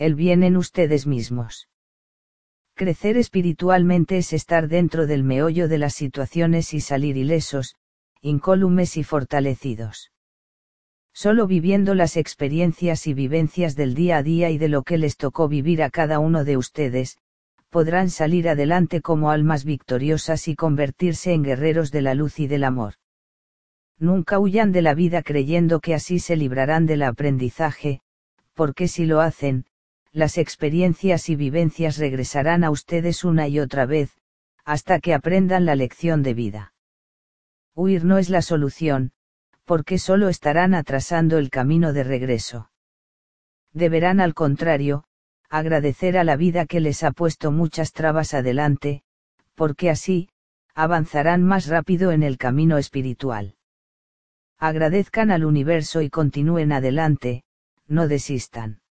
el bien en ustedes mismos. Crecer espiritualmente es estar dentro del meollo de las situaciones y salir ilesos, incólumes y fortalecidos. Solo viviendo las experiencias y vivencias del día a día y de lo que les tocó vivir a cada uno de ustedes, podrán salir adelante como almas victoriosas y convertirse en guerreros de la luz y del amor. Nunca huyan de la vida creyendo que así se librarán del aprendizaje, porque si lo hacen, las experiencias y vivencias regresarán a ustedes una y otra vez, hasta que aprendan la lección de vida. Huir no es la solución, porque solo estarán atrasando el camino de regreso. Deberán al contrario, agradecer a la vida que les ha puesto muchas trabas adelante, porque así, avanzarán más rápido en el camino espiritual. Agradezcan al universo y continúen adelante, no desistan.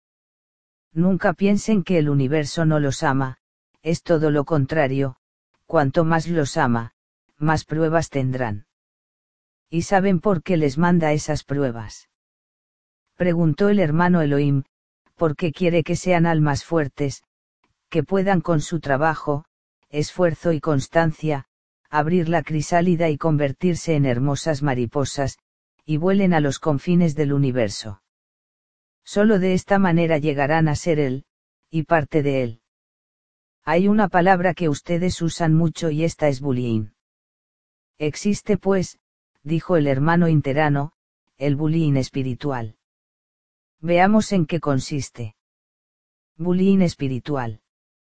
Nunca piensen que el universo no los ama, es todo lo contrario, cuanto más los ama, más pruebas tendrán. ¿Y saben por qué les manda esas pruebas? Preguntó el hermano Elohim, porque quiere que sean almas fuertes, que puedan con su trabajo, esfuerzo y constancia, abrir la crisálida y convertirse en hermosas mariposas, y vuelen a los confines del universo. Solo de esta manera llegarán a ser él, y parte de él. Hay una palabra que ustedes usan mucho y esta es bullying. Existe pues, dijo el hermano interano, el bullying espiritual. Veamos en qué consiste. Bullying espiritual.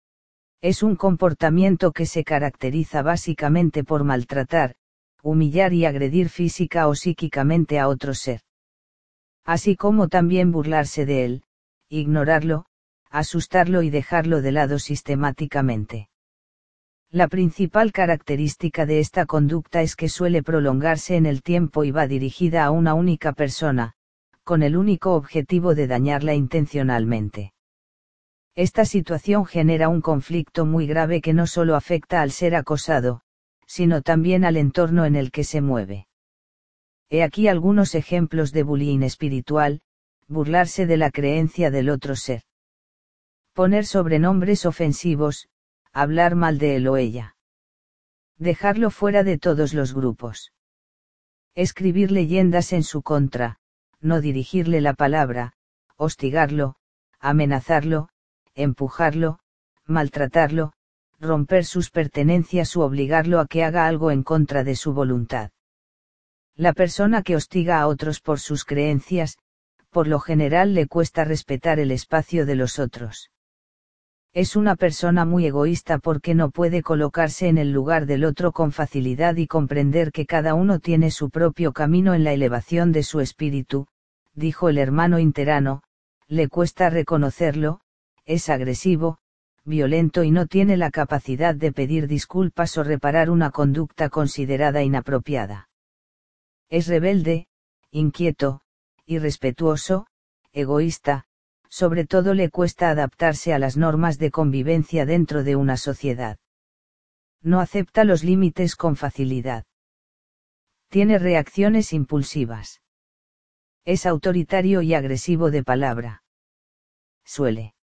Es un comportamiento que se caracteriza básicamente por maltratar, humillar y agredir física o psíquicamente a otro ser. Así como también burlarse de él, ignorarlo, asustarlo y dejarlo de lado sistemáticamente. La principal característica de esta conducta es que suele prolongarse en el tiempo y va dirigida a una única persona, con el único objetivo de dañarla intencionalmente. Esta situación genera un conflicto muy grave que no solo afecta al ser acosado, sino también al entorno en el que se mueve. He aquí algunos ejemplos de bullying espiritual: burlarse de la creencia del otro ser. Poner sobrenombres ofensivos, hablar mal de él o ella. Dejarlo fuera de todos los grupos. Escribir leyendas en su contra, no dirigirle la palabra, hostigarlo, amenazarlo, empujarlo, maltratarlo, romper sus pertenencias u obligarlo a que haga algo en contra de su voluntad. La persona que hostiga a otros por sus creencias, por lo general le cuesta respetar el espacio de los otros. Es una persona muy egoísta porque no puede colocarse en el lugar del otro con facilidad y comprender que cada uno tiene su propio camino en la elevación de su espíritu, dijo el hermano interano, le cuesta reconocerlo, es agresivo, violento y no tiene la capacidad de pedir disculpas o reparar una conducta considerada inapropiada. Es rebelde, inquieto, irrespetuoso, egoísta, sobre todo le cuesta adaptarse a las normas de convivencia dentro de una sociedad. No acepta los límites con facilidad. Tiene reacciones impulsivas. Es autoritario y agresivo de palabra. Suele